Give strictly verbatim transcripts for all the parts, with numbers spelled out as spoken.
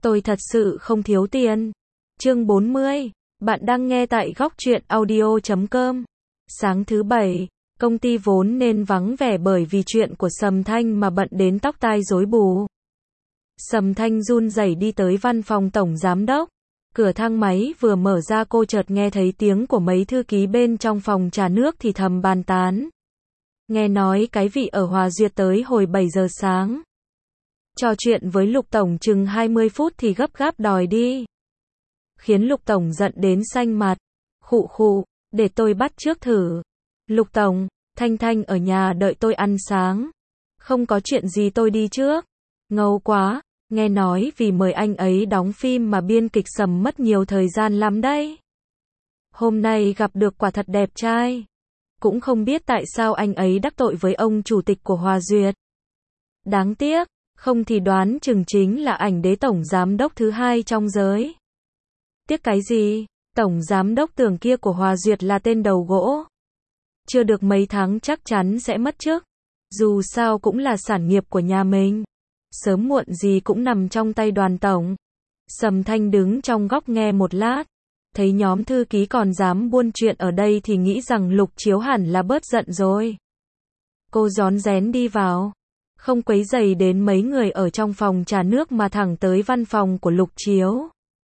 Tôi thật sự không thiếu tiền. Chương bốn mươi. Bạn đang nghe tại góc truyện audio chấm com. Sáng thứ bảy, công ty vốn nên vắng vẻ bởi vì chuyện của Sầm Thanh mà bận đến tóc tai rối bù. Sầm Thanh run rẩy đi tới văn phòng tổng giám đốc. Cửa thang máy vừa mở ra cô chợt nghe thấy tiếng của mấy thư ký bên trong phòng trà nước thì thầm bàn tán. Nghe nói cái vị ở Hòa Duyệt tới hồi bảy giờ sáng. Trò chuyện với Lục Tổng chừng hai mươi phút thì gấp gáp đòi đi. Khiến Lục Tổng giận đến xanh mặt. Khụ khụ, để tôi bắt trước thử. Lục Tổng, Thanh Thanh ở nhà đợi tôi ăn sáng. Không có chuyện gì tôi đi trước. Ngầu quá, nghe nói vì mời anh ấy đóng phim mà biên kịch Sầm mất nhiều thời gian lắm đấy. Hôm nay gặp được quả thật đẹp trai. Cũng không biết tại sao anh ấy đắc tội với ông chủ tịch của Hòa Duyệt. Đáng tiếc, không thì đoán chừng chính là ảnh đế tổng giám đốc thứ hai trong giới. Tiếc cái gì, tổng giám đốc tưởng kia của Hòa Duyệt là tên đầu gỗ. Chưa được mấy tháng chắc chắn sẽ mất chức. Dù sao cũng là sản nghiệp của nhà mình. Sớm muộn gì cũng nằm trong tay đoàn tổng. Sầm Thanh đứng trong góc nghe một lát. Thấy nhóm thư ký còn dám buôn chuyện ở đây thì nghĩ rằng Lục Chiếu hẳn là bớt giận rồi. Cô rón rén đi vào. Không quấy rầy đến mấy người ở trong phòng trà nước mà thẳng tới văn phòng của Lục Chiếu.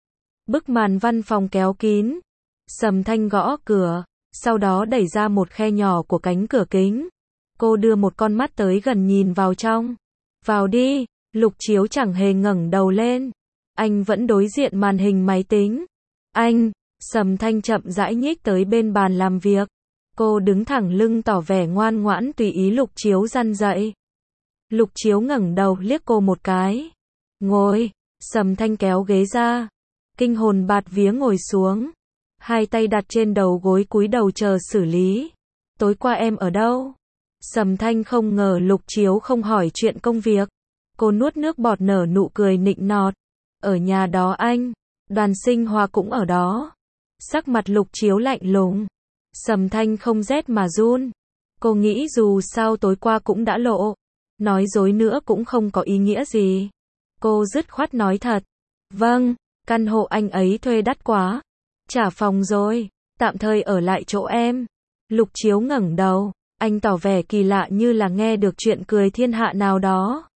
Bức màn văn phòng kéo kín. Sầm Thanh gõ cửa, sau đó đẩy ra một khe nhỏ của cánh cửa kính. Cô đưa một con mắt tới gần nhìn vào trong. Vào đi, Lục Chiếu chẳng hề ngẩng đầu lên. Anh vẫn đối diện màn hình máy tính. Anh, Sầm Thanh chậm rãi nhích tới bên bàn làm việc. Cô đứng thẳng lưng tỏ vẻ ngoan ngoãn tùy ý Lục Chiếu răn dạy. Lục Chiếu ngẩng đầu liếc cô một cái. Ngồi, Sầm Thanh kéo ghế ra. Kinh hồn bạt vía ngồi xuống. Hai tay đặt trên đầu gối cúi đầu chờ xử lý. Tối qua em ở đâu? Sầm Thanh không ngờ Lục Chiếu không hỏi chuyện công việc. Cô nuốt nước bọt nở nụ cười nịnh nọt. Ở nhà đó anh. Đoàn Sinh Hoa cũng ở đó. Sắc mặt Lục Chiếu lạnh lùng. Sầm Thanh không rét mà run. Cô nghĩ dù sao tối qua cũng đã lộ. Nói dối nữa cũng không có ý nghĩa gì. Cô dứt khoát nói thật. Vâng, căn hộ anh ấy thuê đắt quá. Trả phòng rồi, tạm thời ở lại chỗ em. Lục Chiếu ngẩng đầu. Anh tỏ vẻ kỳ lạ như là nghe được chuyện cười thiên hạ nào đó.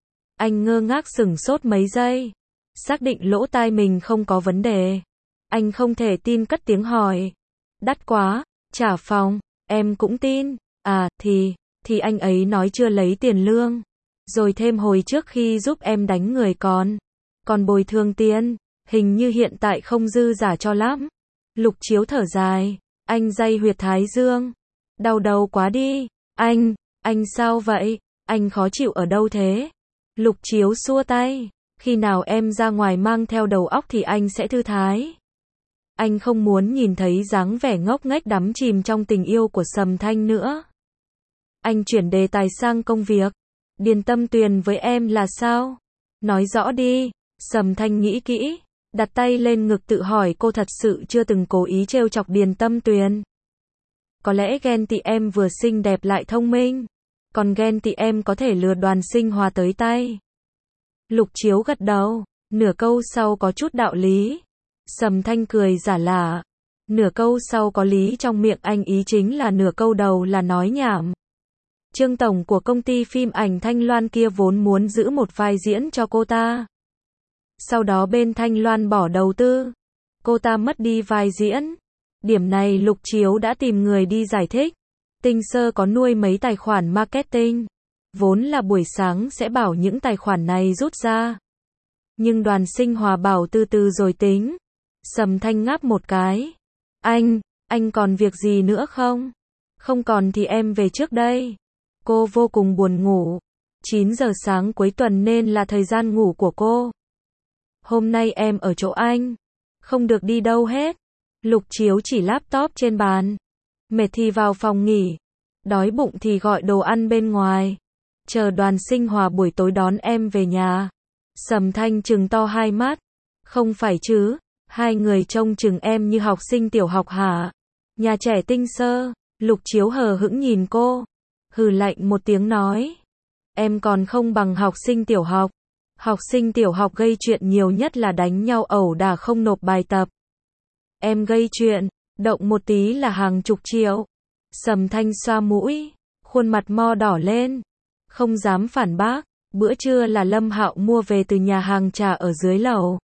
Anh ngơ ngác sửng sốt mấy giây. Xác định lỗ tai mình không có vấn đề. Anh không thể tin cất tiếng hỏi. Đắt quá, trả phòng, em cũng tin. À, thì, thì anh ấy nói chưa lấy tiền lương. Rồi thêm hồi trước khi giúp em đánh người còn. Còn bồi thường tiền, hình như hiện tại không dư giả cho lắm. Lục Chiếu thở dài. Anh day huyệt thái dương. Đau đầu quá đi. Anh, anh sao vậy? Anh khó chịu ở đâu thế? Lục Chiếu xua tay. Khi nào em ra ngoài mang theo đầu óc thì anh sẽ thư thái. Anh không muốn nhìn thấy dáng vẻ ngốc nghếch đắm chìm trong tình yêu của Sầm Thanh nữa. Anh chuyển đề tài sang công việc. Điền Tâm Tuyền với em là sao? Nói rõ đi. Sầm Thanh nghĩ kỹ. Đặt tay lên ngực tự hỏi cô thật sự chưa từng cố ý trêu chọc Điền Tâm Tuyền. Có lẽ ghen tị em vừa xinh đẹp lại thông minh. Còn ghen tị em có thể lừa Đoàn Sinh Hòa tới tay. Lục Chiếu gật đầu. Nửa câu sau có chút đạo lý. Sầm Thanh cười giả lả. Nửa câu sau có lý trong miệng anh ý chính là nửa câu đầu là nói nhảm. Trương tổng của công ty phim ảnh Thanh Loan kia vốn muốn giữ một vai diễn cho cô ta. Sau đó bên Thanh Loan bỏ đầu tư. Cô ta mất đi vai diễn. Điểm này Lục Chiếu đã tìm người đi giải thích. Tinh Sơ có nuôi mấy tài khoản marketing. Vốn là buổi sáng sẽ bảo những tài khoản này rút ra. Nhưng Đoàn Sinh Hòa bảo từ từ rồi tính. Sầm Thanh ngáp một cái. Anh, anh còn việc gì nữa không? Không còn thì em về trước đây. Cô vô cùng buồn ngủ. chín giờ sáng cuối tuần nên là thời gian ngủ của cô. Hôm nay em ở chỗ anh. Không được đi đâu hết. Lục Chiếu chỉ laptop trên bàn. Mệt thì vào phòng nghỉ. Đói bụng thì gọi đồ ăn bên ngoài. Chờ Đoàn Sinh Hòa buổi tối đón em về nhà. Sầm Thanh trừng to hai mắt. Không phải chứ, hai người trông chừng em như học sinh tiểu học hả? Nhà trẻ Tinh Sơ. Lục Chiếu hờ hững nhìn cô. Hừ lạnh một tiếng nói. Em còn không bằng học sinh tiểu học. Học sinh tiểu học gây chuyện nhiều nhất là đánh nhau ẩu đả không nộp bài tập. Em gây chuyện, động một tí là hàng chục triệu. Sầm Thanh xoa mũi, khuôn mặt mo đỏ lên, không dám phản bác. Bữa trưa là Lâm Hạo mua về từ nhà hàng trà ở dưới lầu.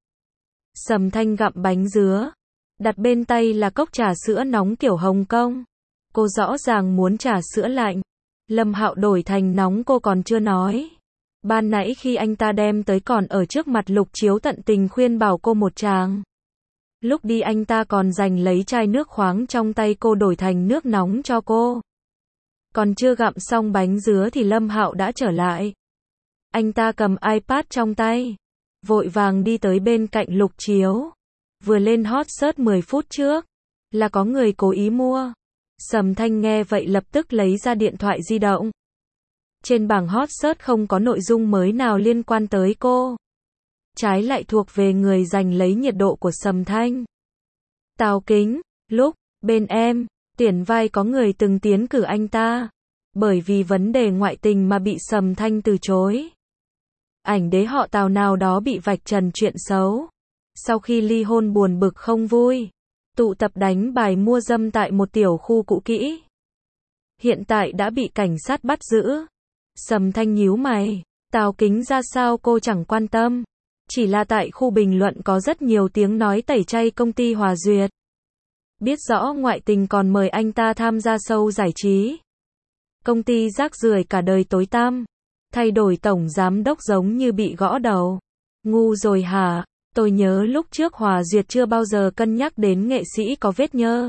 Sầm Thanh gặm bánh dứa, đặt bên tay là cốc trà sữa nóng kiểu Hồng Kông. Cô rõ ràng muốn trà sữa lạnh. Lâm Hạo đổi thành nóng cô còn chưa nói. Ban nãy khi anh ta đem tới còn ở trước mặt Lục Chiếu tận tình khuyên bảo cô một tràng. Lúc đi anh ta còn giành lấy chai nước khoáng trong tay cô đổi thành nước nóng cho cô. Còn chưa gặm xong bánh dứa thì Lâm Hạo đã trở lại. Anh ta cầm iPad trong tay, vội vàng đi tới bên cạnh Lục Chiếu. Vừa lên hot search mười phút trước, là có người cố ý mua. Sầm Thanh nghe vậy lập tức lấy ra điện thoại di động. Trên bảng hot search không có nội dung mới nào liên quan tới cô. Trái lại thuộc về người giành lấy nhiệt độ của Sầm Thanh. Tào Kính, lúc, bên em, tuyển vai có người từng tiến cử anh ta. Bởi vì vấn đề ngoại tình mà bị Sầm Thanh từ chối. Ảnh đế họ Tào nào đó bị vạch trần chuyện xấu. Sau khi ly hôn buồn bực không vui. Tụ tập đánh bài mua dâm tại một tiểu khu cũ kỹ. Hiện tại đã bị cảnh sát bắt giữ. Sầm Thanh nhíu mày. Tào Kính ra sao cô chẳng quan tâm. Chỉ là tại khu bình luận có rất nhiều tiếng nói tẩy chay công ty Hòa Duyệt. Biết rõ ngoại tình còn mời anh ta tham gia show giải trí. Công ty rác rưởi cả đời tối tăm. Thay đổi tổng giám đốc giống như bị gõ đầu. Ngu rồi hả? Tôi nhớ lúc trước Hòa Duyệt chưa bao giờ cân nhắc đến nghệ sĩ có vết nhơ.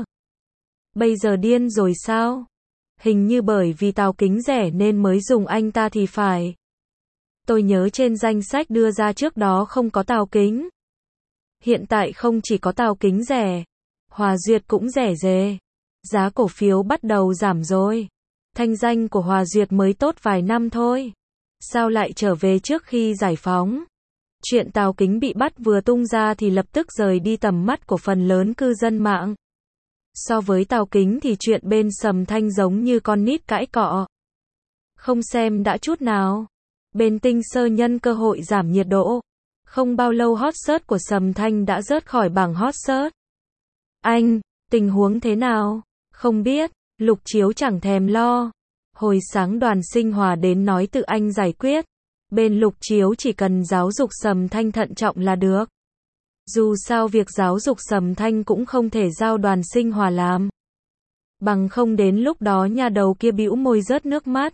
Bây giờ điên rồi sao? Hình như bởi vì Tào Kính rẻ nên mới dùng anh ta thì phải. Tôi nhớ trên danh sách đưa ra trước đó không có Tào Kính. Hiện tại không chỉ có Tào Kính rẻ, Hòa Duyệt cũng rẻ rề. Giá cổ phiếu bắt đầu giảm rồi. Thanh danh của Hòa Duyệt mới tốt vài năm thôi. Sao lại trở về trước khi giải phóng? Chuyện Tào Kính bị bắt vừa tung ra thì lập tức rời đi tầm mắt của phần lớn cư dân mạng. So với Tào Kính thì chuyện bên Sầm Thanh giống như con nít cãi cọ. Không xem đã chút nào. Bên Tinh Sơ nhân cơ hội giảm nhiệt độ. Không bao lâu hot search của Sầm Thanh đã rớt khỏi bảng hot search. Anh, tình huống thế nào? Không biết, Lục Chiếu chẳng thèm lo. Hồi sáng Đoàn Sinh Hòa đến nói tự anh giải quyết. Bên Lục Chiếu chỉ cần giáo dục Sầm Thanh thận trọng là được. Dù sao việc giáo dục Sầm Thanh cũng không thể giao Đoàn Sinh Hòa làm. Bằng không đến lúc đó nhà đầu kia bĩu môi rớt nước mắt.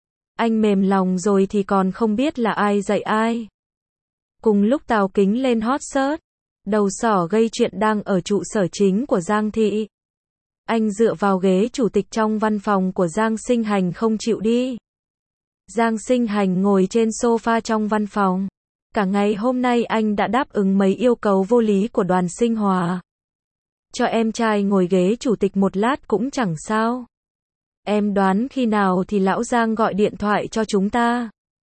Anh mềm lòng rồi thì còn không biết là ai dạy ai. Cùng lúc Tào Kính lên hot search, đầu sỏ gây chuyện đang ở trụ sở chính của Giang Thị. Anh dựa vào ghế chủ tịch trong văn phòng của Giang Sinh Hành không chịu đi. Giang Sinh Hành ngồi trên sofa trong văn phòng. Cả ngày hôm nay anh đã đáp ứng mấy yêu cầu vô lý của Đoàn Sinh Hòa. Cho em trai ngồi ghế chủ tịch một lát cũng chẳng sao. Em đoán khi nào thì lão Giang gọi điện thoại cho chúng ta.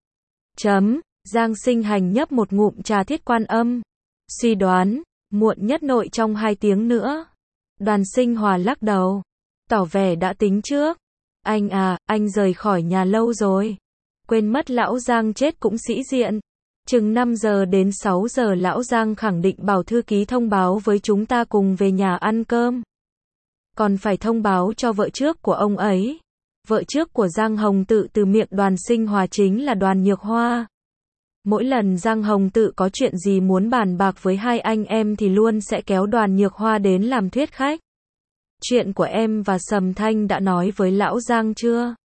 Chấm, Giang Sinh Hành nhấp một ngụm trà thiết quan âm. Suy đoán, muộn nhất nội trong hai tiếng nữa. Đoàn Sinh Hòa lắc đầu, tỏ vẻ đã tính trước. Anh à, anh rời khỏi nhà lâu rồi. Quên mất lão Giang chết cũng sĩ diện. Chừng năm giờ đến sáu giờ lão Giang khẳng định bảo thư ký thông báo với chúng ta cùng về nhà ăn cơm. Còn phải thông báo cho vợ trước của ông ấy. Vợ trước của Giang Hồng Tự từ miệng Đoàn Sinh Hòa chính là Đoàn Nhược Hoa. Mỗi lần Giang Hồng Tự có chuyện gì muốn bàn bạc với hai anh em thì luôn sẽ kéo Đoàn Nhược Hoa đến làm thuyết khách. Chuyện của em và Sầm Thanh đã nói với lão Giang chưa?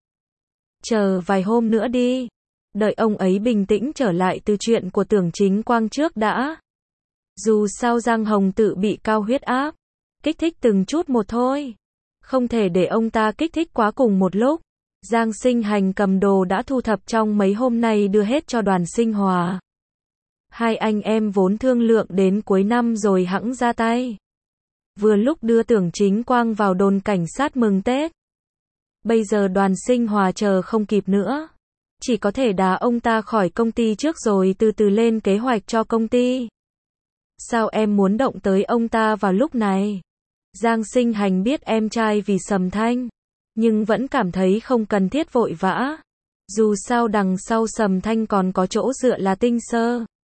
Chờ vài hôm nữa đi. Đợi ông ấy bình tĩnh trở lại từ chuyện của Tưởng Chính Quang trước đã. Dù sao Giang Hồng Tự bị cao huyết áp. Kích thích từng chút một thôi. Không thể để ông ta kích thích quá cùng một lúc. Giang Sinh Hành cầm đồ đã thu thập trong mấy hôm nay đưa hết cho Đoàn Sinh Hòa. Hai anh em vốn thương lượng đến cuối năm rồi hẵng ra tay. Vừa lúc đưa Tưởng Chính Quang vào đồn cảnh sát mừng Tết. Bây giờ Đoàn Sinh Hòa chờ không kịp nữa. Chỉ có thể đá ông ta khỏi công ty trước rồi từ từ lên kế hoạch cho công ty. Sao em muốn động tới ông ta vào lúc này? Giang Sinh Hành biết em trai vì Sầm Thanh, nhưng vẫn cảm thấy không cần thiết vội vã. Dù sao đằng sau Sầm Thanh còn có chỗ dựa là Tinh Sơ.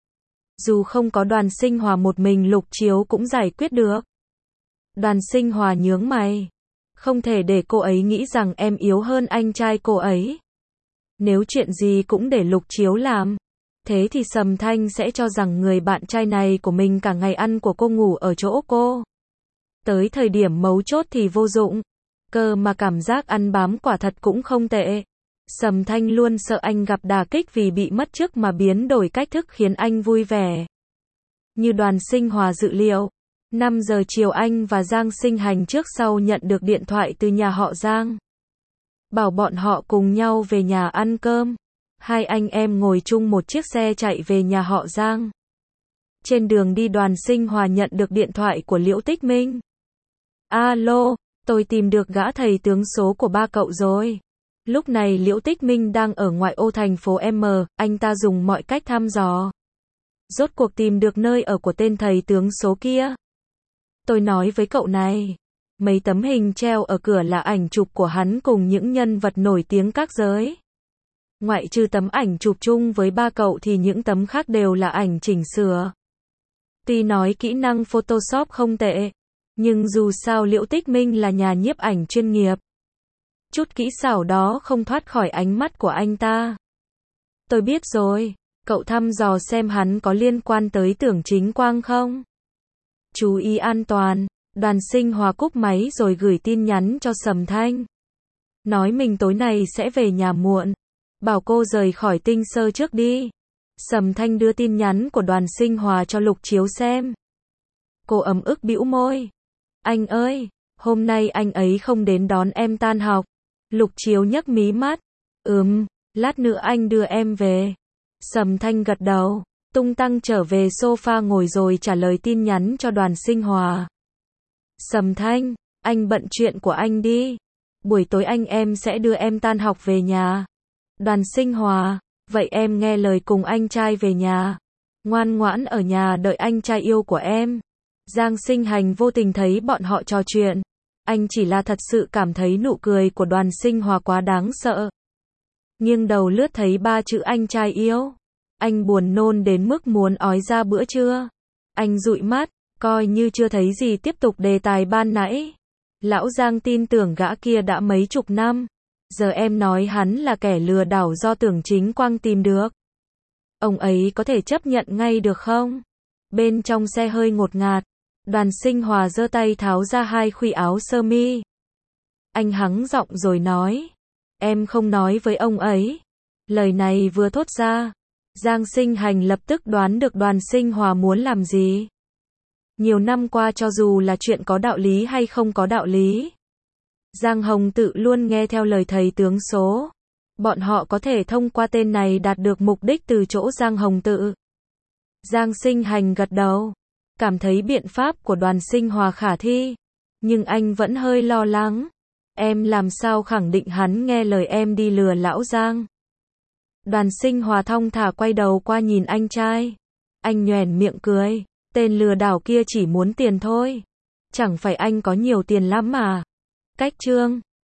Dù không có Đoàn Sinh Hòa một mình Lục Chiếu cũng giải quyết được. Đoàn Sinh Hòa nhướng mày. Không thể để cô ấy nghĩ rằng em yếu hơn anh trai cô ấy. Nếu chuyện gì cũng để Lục Chiếu làm, thế thì Sầm Thanh sẽ cho rằng người bạn trai này của mình cả ngày ăn của cô ngủ ở chỗ cô. Tới thời điểm mấu chốt thì vô dụng. Cơ mà cảm giác ăn bám quả thật cũng không tệ. Sầm Thanh luôn sợ anh gặp đả kích vì bị mất chức mà biến đổi cách thức khiến anh vui vẻ. Như Đoàn Sinh Hòa dự liệu, năm giờ chiều anh và Giang Sinh Hành trước sau nhận được điện thoại từ nhà họ Giang. Bảo bọn họ cùng nhau về nhà ăn cơm. Hai anh em ngồi chung một chiếc xe chạy về nhà họ Giang. Trên đường đi Đoàn Sinh Hòa nhận được điện thoại của Liễu Tích Minh. Alo, tôi tìm được gã thầy tướng số của ba cậu rồi. Lúc này Liễu Tích Minh đang ở ngoại ô thành phố M, anh ta dùng mọi cách thăm dò. Rốt cuộc tìm được nơi ở của tên thầy tướng số kia. Tôi nói với cậu này, mấy tấm hình treo ở cửa là ảnh chụp của hắn cùng những nhân vật nổi tiếng các giới. Ngoại trừ tấm ảnh chụp chung với ba cậu thì những tấm khác đều là ảnh chỉnh sửa. Tuy nói kỹ năng Photoshop không tệ, nhưng dù sao Liễu Tích Minh là nhà nhiếp ảnh chuyên nghiệp. Chút kỹ xảo đó không thoát khỏi ánh mắt của anh ta. Tôi biết rồi, cậu thăm dò xem hắn có liên quan tới Tưởng Chính Quang không? Chú ý an toàn. Đoàn Sinh Hòa cúp máy rồi gửi tin nhắn cho Sầm Thanh. Nói mình tối nay sẽ về nhà muộn. Bảo cô rời khỏi Tinh Sơ trước đi. Sầm Thanh đưa tin nhắn của Đoàn Sinh Hòa cho Lục Chiếu xem. Cô ấm ức bĩu môi. Anh ơi, hôm nay anh ấy không đến đón em tan học. Lục Chiếu nhấc mí mắt. Ừm, lát nữa anh đưa em về. Sầm Thanh gật đầu, tung tăng trở về sofa ngồi rồi trả lời tin nhắn cho Đoàn Sinh Hòa. Sầm Thanh, anh bận chuyện của anh đi. Buổi tối anh em sẽ đưa em tan học về nhà. Đoàn Sinh Hòa, vậy em nghe lời cùng anh trai về nhà. Ngoan ngoãn ở nhà đợi anh trai yêu của em. Giang Sinh Hành vô tình thấy bọn họ trò chuyện. Anh chỉ là thật sự cảm thấy nụ cười của Đoàn Sinh Hòa quá đáng sợ. Nghiêng đầu lướt thấy ba chữ anh trai yêu. Anh buồn nôn đến mức muốn ói ra bữa trưa. Anh dụi mắt, coi như chưa thấy gì tiếp tục đề tài ban nãy. Lão Giang tin tưởng gã kia đã mấy chục năm. Giờ em nói hắn là kẻ lừa đảo do Tưởng Chính Quang tìm được. Ông ấy có thể chấp nhận ngay được không? Bên trong xe hơi ngột ngạt. Đoàn Sinh Hòa giơ tay tháo ra hai khuy áo sơ mi. Anh hắng giọng rồi nói. Em không nói với ông ấy. Lời này vừa thốt ra, Giang Sinh Hành lập tức đoán được Đoàn Sinh Hòa muốn làm gì. Nhiều năm qua cho dù là chuyện có đạo lý hay không có đạo lý, Giang Hồng Tự luôn nghe theo lời thầy tướng số. Bọn họ có thể thông qua tên này đạt được mục đích từ chỗ Giang Hồng Tự. Giang Sinh Hành gật đầu, cảm thấy biện pháp của Đoàn Sinh Hòa khả thi, nhưng anh vẫn hơi lo lắng. Em làm sao khẳng định hắn nghe lời em đi lừa lão Giang? Đoàn Sinh Hòa thong thả quay đầu qua nhìn anh trai. Anh nhoẻn miệng cười, tên lừa đảo kia chỉ muốn tiền thôi. Chẳng phải anh có nhiều tiền lắm mà. Cách chương